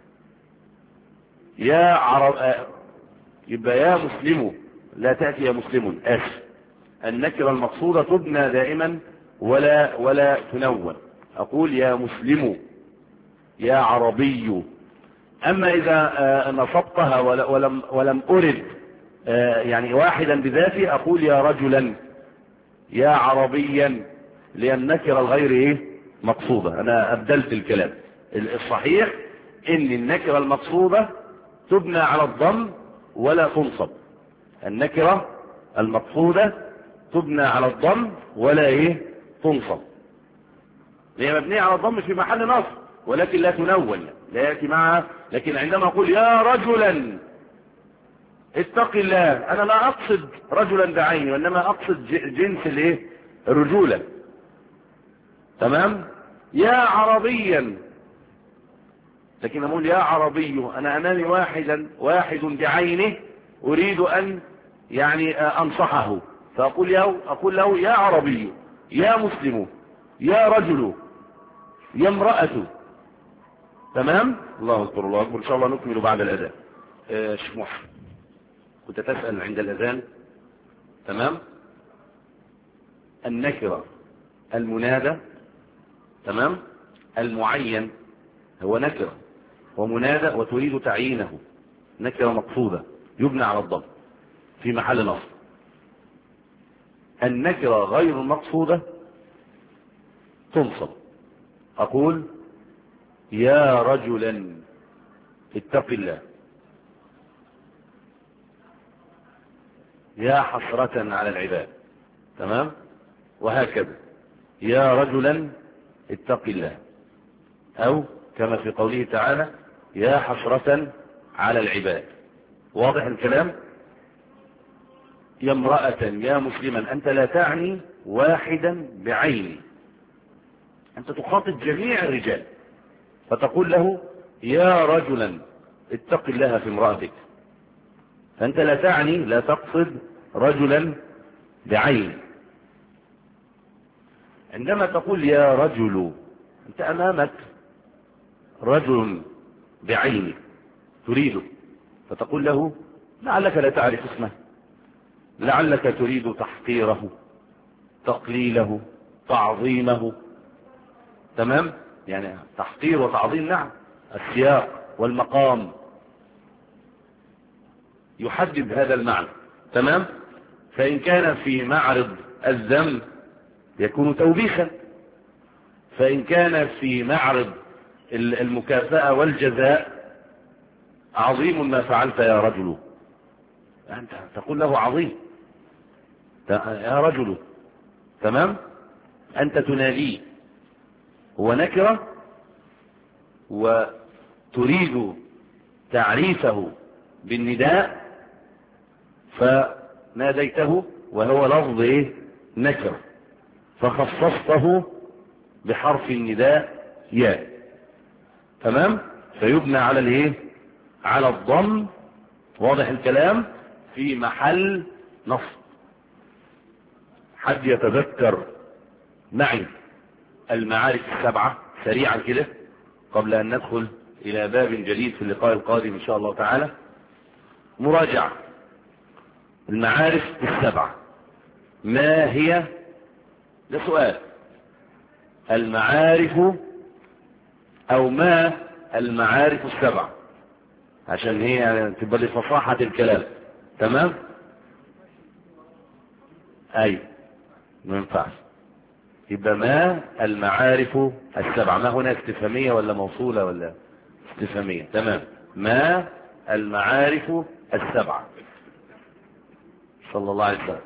B: يا عرب يبقى يا مسلم، لا تأتي يا مسلم، اسف. النكرة المقصودة تبنى دائما ولا ولا تنون. اقول يا مسلم، يا عربي. اما اذا نصبتها ولم ولم ارد يعني واحدا بذاتي اقول يا رجلا، يا عربيا، لان النكرة الغير ايه؟ مقصودة. انا ابدلت الكلام. الصحيح ان النكرة المقصودة تبنى على الضم ولا تنصب. النكرة المقصودة تبنى على الضم ولا ايه؟ تنصب. هي مبنية على الضم في محل نصب ولكن لا تنون، لا يأتي معها. لكن عندما اقول يا رجلا اتق الله، انا لا اقصد رجلا بعيني وانما اقصد جنس الايه؟ الرجولة، تمام. يا عربيا، لكن اقول يا عربي انا امامي واحدا واحد بعينه اريد ان يعني انصحه، فاقول له اقول له يا عربي، يا مسلم، يا رجل، يا امرأة، تمام. الله اكبر الله اكبر. ان شاء الله نكمل بعد الاذان. آه شيخ محمد كنت تسأل عند الاذان، تمام. النكرة المنادى، تمام. المعين هو نكرة ومنادى وتريد تعيينه، نكرة مقصودة يبنى على الضم في محل نصب. النكرة غير المقصودة تنصب. اقول يا رجلا اتق الله، يا حسرة على العباد، تمام. وهكذا يا رجلا اتق الله، او كما في قوله تعالى يا حسرة على العباد. واضح الكلام؟ يا امرأة، يا مسلما، انت لا تعني واحدا بعيني، أنت تخاطب جميع الرجال، فتقول له يا رجلا اتق الله في امرأتك. فأنت لا تعني، لا تقصد رجلا بعين. عندما تقول يا رجل أنت أمامك رجل بعينه تريده، فتقول له لعلك لا تعرف اسمه، لعلك تريد تحقيره، تقليله، تعظيمه. تمام؟ يعني تحقير وتعظيم، نعم، السياق والمقام يحدد هذا المعنى. تمام؟ فإن كان في معرض الذم يكون توبيخا، فإن كان في معرض المكافأة والجزاء عظيم ما فعلت يا رجل، أنت تقول له عظيم يا رجل. تمام؟ أنت تناديه، هو نكرة وتريد تعريفه بالنداء فناديته وهو لفظ ايه؟ نكرة، فخصصته بحرف النداء يا. تمام؟ فيبنى على الايه؟ على الضم. واضح الكلام؟ في محل نصب. حد يتذكر معي المعارف السبعة سريعا كده قبل ان ندخل الى باب جديد في اللقاء القادم ان شاء الله تعالى؟ مراجعة المعارف السبعة. ما هي؟ ده سؤال. المعارف او ما المعارف السبعة، عشان هي تبقى لفصاحة الكلام. تمام؟ اي ما ينفعش يبقى ما المعارف السبعة. ما هنا استفهامية ولا موصولة ولا استفهامية؟ تمام. ما المعارف السبعة. صلى الله عليه وسلم.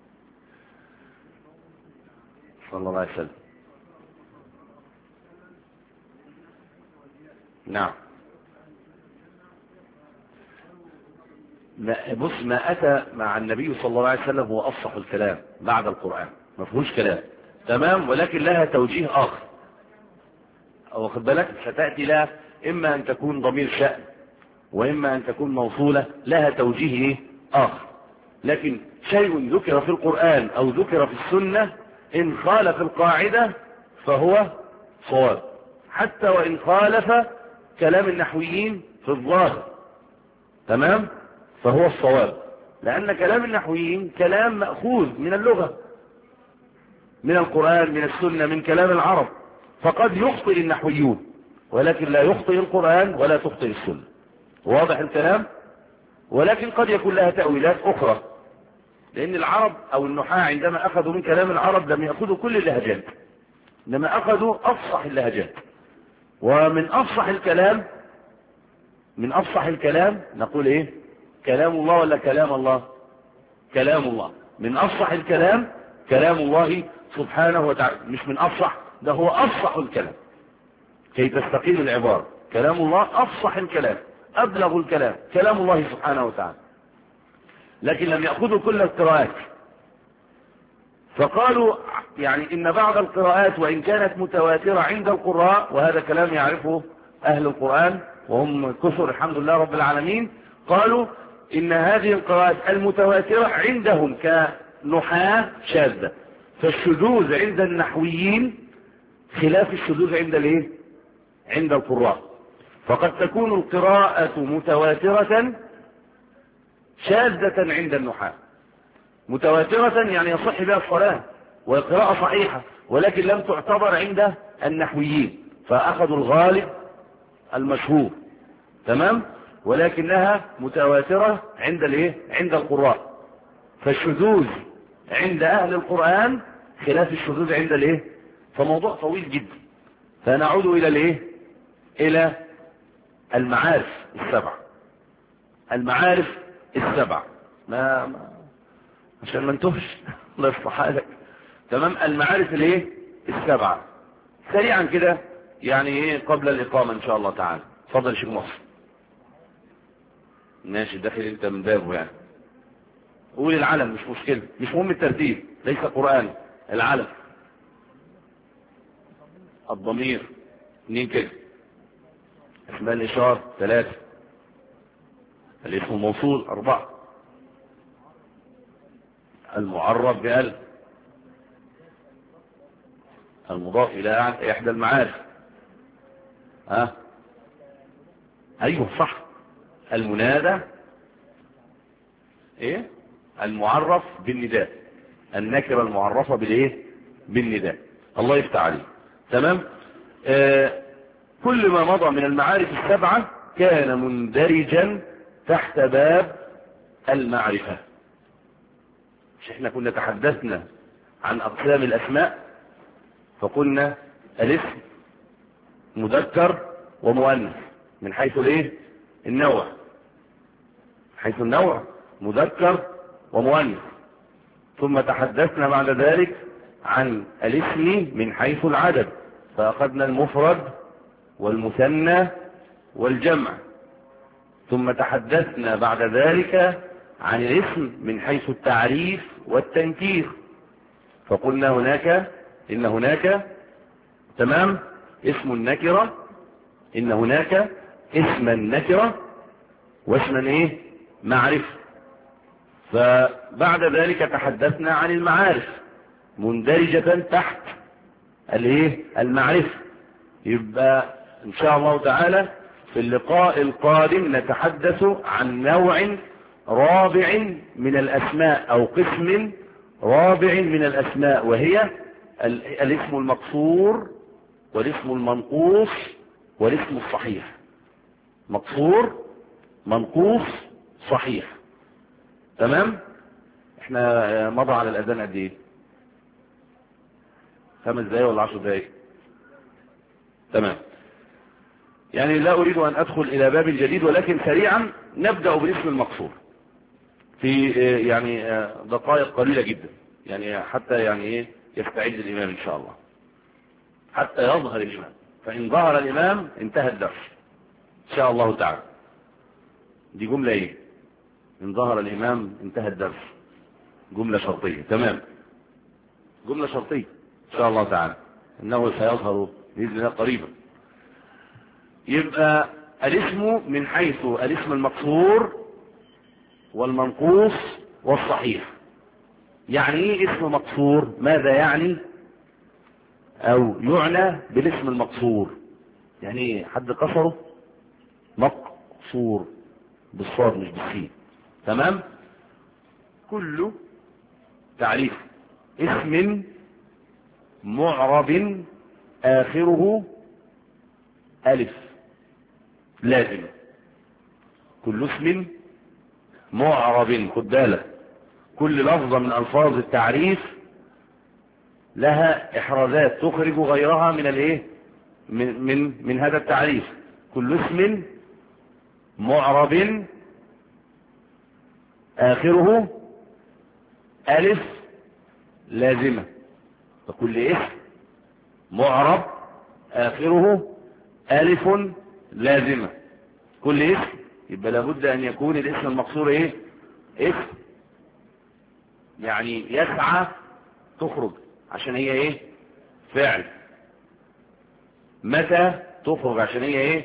B: صلى الله عليه وسلم. نعم. بص، ما أتى مع النبي صلى الله عليه وسلم هو أفصح الكلام بعد القرآن، ما فيهوش كلام. تمام؟ ولكن لها توجيه آخر، واخد بالك؟ ستأتي لها إما أن تكون ضمير شأن وإما أن تكون موصولة، لها توجيه آخر. لكن شيء ذكر في القرآن أو ذكر في السنة إن خالف القاعدة فهو صواب، حتى وإن خالف كلام النحويين في الظاهر. تمام؟ فهو الصواب، لأن كلام النحويين كلام مأخوذ من اللغة، من القرآن، من السنة، من كلام العرب. فقد يخطئ النحويون ولكن لا يخطئ القرآن ولا تخطئ السنة. واضح الكلام؟ ولكن قد يكون لها تأويلات أخرى، لأن العرب أو النحاة عندما أخذوا من كلام العرب لم يأخذوا كل اللهجات، إنما أخذوا أفصح اللهجات. ومن أفصح الكلام، من أفصح الكلام نقول إيه؟ كلام الله ولا كلام الله؟ كلام الله. من أفصح الكلام كلام الله سبحانه وتعالى، مش من أفصح، ده هو أفصح الكلام كي تستقيم العبارة. كلام الله أفصح الكلام، أبلغ الكلام، كلام الله سبحانه وتعالى. لكن لم يأخذوا كل القراءات، فقالوا يعني إن بعض القراءات وإن كانت متواترة عند القراء، وهذا كلام يعرفه أهل القرآن وهم كثر الحمد لله رب العالمين، قالوا إن هذه القراءات المتواترة عندهم كنحاة شاذة، فالشذوذ عند النحويين خلاف الشذوذ عند الايه؟ عند القراء. فقد تكون القراءة متواترة شاذة عند النحاة. متواترة يعني يصح بها الصلاة والقراءة صحيحة، ولكن لم تعتبر عند النحويين، فأخذوا الغالب المشهور. تمام؟ ولكنها متواترة عند الايه؟ عند القراء. فالشذوذ عند أهل القرآن خلاف الشذوذ عند الايه؟ فموضوع طويل جدا. فنعود إلى الايه؟ إلى المعارف السبع. المعارف السبع ما, ما عشان ما انتهش الله يصلح حالك. تمام؟ المعارف الايه؟ السبعة سريعا كده يعني ايه قبل الإقامة إن شاء الله تعالى. اتفضل يا شيخ مصر. ماشي، داخل انت من بابه يعني. قول العلم، مش مشكلة، مش مهم الترتيب، ليس قرآن. العلم الضمير اثنين كده. اسماء الإشارة ثلاثة. الاسم الموصول أربعة. المعرف بألف. المضاف إلى إحدى المعارف. ها أه؟ أيوه صح. المنادى إيه؟ المعرف بالنداء. النكرة المعرفة بالإيه؟ بالنداء. الله يفتح عليه. تمام. آه كل ما مضى من المعارف السبعة كان مندرجا تحت باب المعرفة. مش احنا كنا تحدثنا عن أقسام الأسماء فقلنا الاسم مذكر ومؤنث من حيث الايه؟ النوع. حيث النوع مذكر ومؤنث. ثم تحدثنا بعد ذلك عن الاسم من حيث العدد فأخذنا المفرد والمثنى والجمع. ثم تحدثنا بعد ذلك عن الاسم من حيث التعريف والتنكير فقلنا هناك إن هناك تمام اسم النكرة، إن هناك اسم النكرة واسما ايه؟ معرفة. فبعد ذلك تحدثنا عن المعارف مندرجة تحت الايه؟ المعرفة. يبقى ان شاء الله تعالى في اللقاء القادم نتحدث عن نوع رابع من الاسماء او قسم رابع من الاسماء وهي الاسم المقصور والاسم المنقوص والاسم الصحيح. مقصور منقوص صحيح. تمام. احنا مضى على الاذان قد ايه؟ خمس دقايق ولا عشر دقايق؟ تمام. يعني لا اريد ان ادخل الى باب جديد ولكن سريعا نبدأ بالاسم المقصور في يعني دقائق قليلة جدا يعني حتى يعني ايه يستعد الامام ان شاء الله حتى يظهر الامام. فان ظهر الامام انتهى الدرس ان شاء الله تعالى. دي جملة ايه؟ ان ظهر الامام انتهى الدرس. جملة شرطية. تمام. جملة شرطية ان شاء الله تعالى انه سيظهر باذن الله قريبا. يبقى الاسم من حيث الاسم المقصور والمنقوص والصحيح. يعني ايه اسم مقصور؟ ماذا يعني او يعنى بالاسم المقصور؟ يعني ايه؟ حد قصره؟ مقصور بالصاد مش بالسين. تمام. كل تعريف اسم معرب اخره الف لازم. كل اسم معرب، خد بالك، كل لفظة من الفاظ التعريف لها احرازات تخرج غيرها من الايه؟ من من من هذا التعريف. كل اسم معرب اخره الف لازمة. فكل اسم معرب اخره الف لازمة. كل اسم يبقى لابد ان يكون الاسم المقصور ايه؟ اسم يعني يسعى تخرج عشان هي ايه؟ فعل. متى تخرج عشان هي ايه؟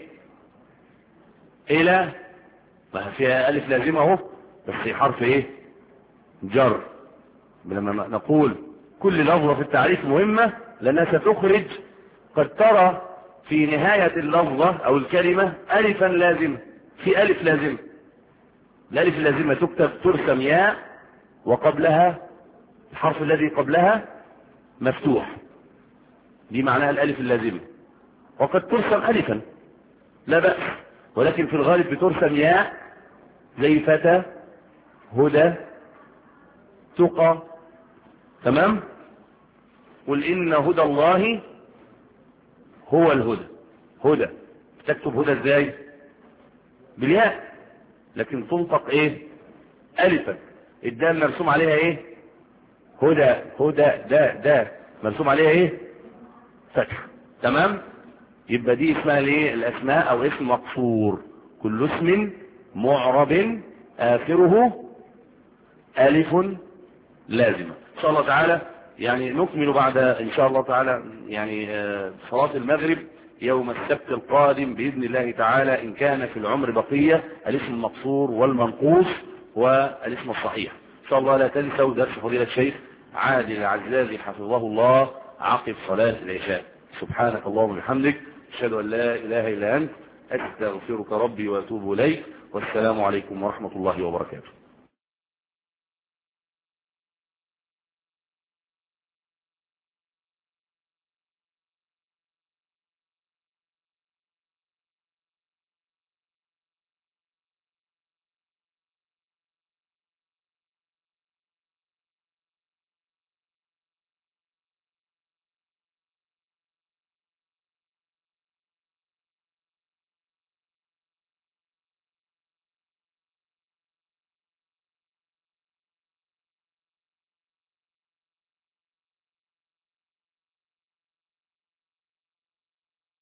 B: الى، ما فيها الف لازمة اهو بس حرف ايه؟ جر. لما نقول كل لفظة في التعريف مهمة لانها ستخرج قد ترى في نهاية اللفظة او الكلمة الفا لازمة. في الف لازمة. الالف اللازمة تكتب ترسم ياء وقبلها الحرف الذي قبلها مفتوح. دي معناها الالف اللازمة. وقد ترسم الفا لا بأس ولكن في الغالب بترسم ياء زي فتى هدى تقى. تمام. قل ان هدى الله هو الهدى. هدى تكتب هدى ازاي؟ بالياء لكن تنطق ايه؟ الفا. الدال مرسوم عليها ايه؟ هدى هدى دا دا مرسوم عليها ايه؟ فتح. تمام. يبقى دي اسمها الايه؟ الاسماء او اسم مقصور. كل اسم معرب اخره الف لازمة. ان شاء الله تعالى يعني نكمل بعد إن شاء الله تعالى يعني صلاة المغرب يوم السبت القادم بإذن الله تعالى، إن كان في العمر بقية، الاسم المقصور والمنقوص والاسم الصحيح. إن شاء الله لا تنسوا درس فضيلة الشيخ عادل العزازي حفظه الله عقب صلاة العشاء. سبحانك اللهم وبحمدك، أشهد أن لا إله إلا أنت، أستغفرك ربي وأتوب إليك، والسلام عليكم ورحمة الله وبركاته.